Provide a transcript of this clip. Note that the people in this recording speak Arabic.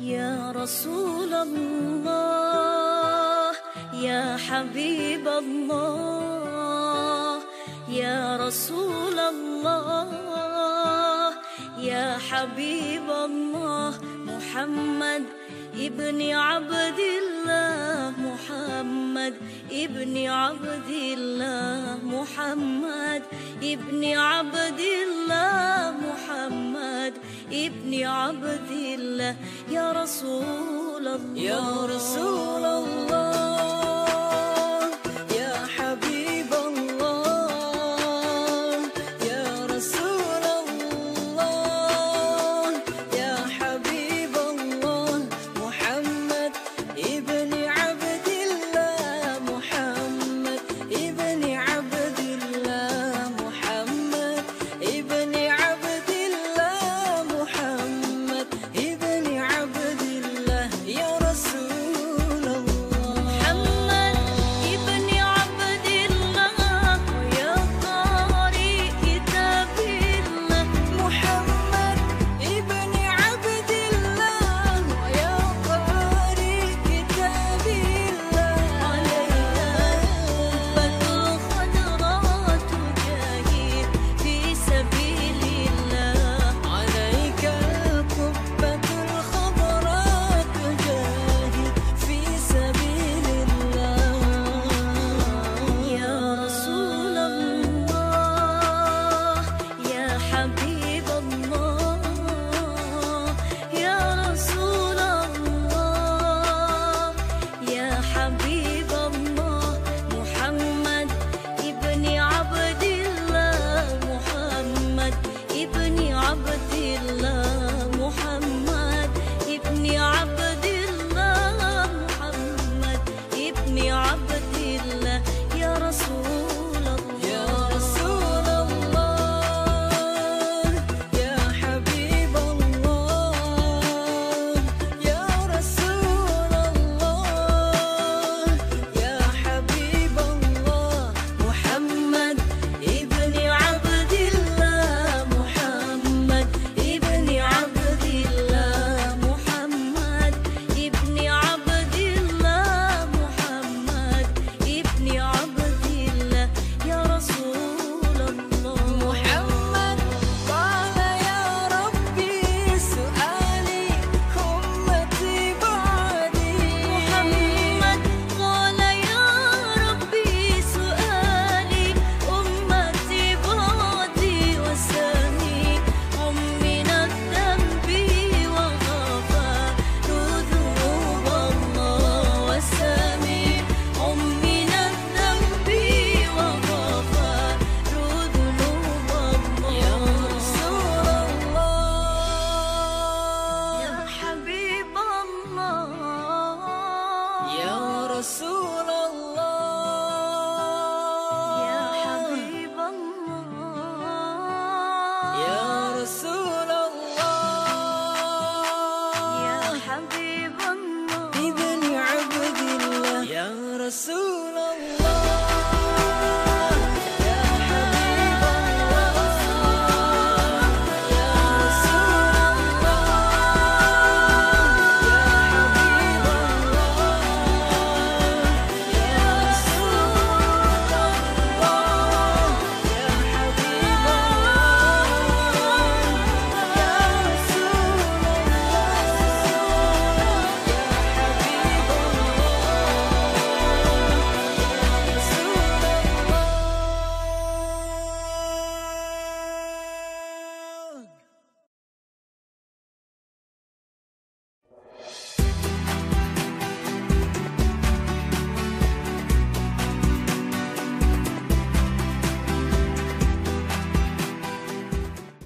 يا رسول الله يا حبيب الله يا رسول الله يا حبيب الله محمد ابن عبد الله محمد ابن عبد الله محمد ابن عبد الله محمد ابن عبد الله يا رسول الله يا رسول الله يا حبيب الله يا رسول الله يا حبيب الله محمد ابن عبد الله محمد ابن عبد الله محمد ابن عبد الله محمد ابن عبد الله يا رسول الله محمد ابن عبد الله ويا قارئ كتاب الله محمد ابن عبد الله ويا قارئ كتاب الله عليك القبة الخضراء تجاهد في سبيل الله عليك القبة الخضراء تجاهد في سبيل الله يا رسول الله يا حبيب الله يا رسول الله يا حبيب الله محمد ابن عبد الله محمد ابن عبد الله محمد ابن عبد الله محمد ابن عبد الله يا رسول يا الله رسول الله يا حبيب الله يا رسول الله يا حبيب الله محمد ابن عبد الله محمد ابن عبد الله محمد ابن عبد الله محمد ابن عبد الله يا رسول الله محمد قال يا ربي سؤالي أمتي بعدي محمد قال يا ربي سؤالي أمتي بعدي وسامي من الذنب وغفر ذنوب الله وسامي من الذنب وغفر ذنوب يا الله رسول الله يا حبيب الله يا رسول الله يا حبيب الله يا رسول الله يا حبيب الله ابن عبد الله يا رسول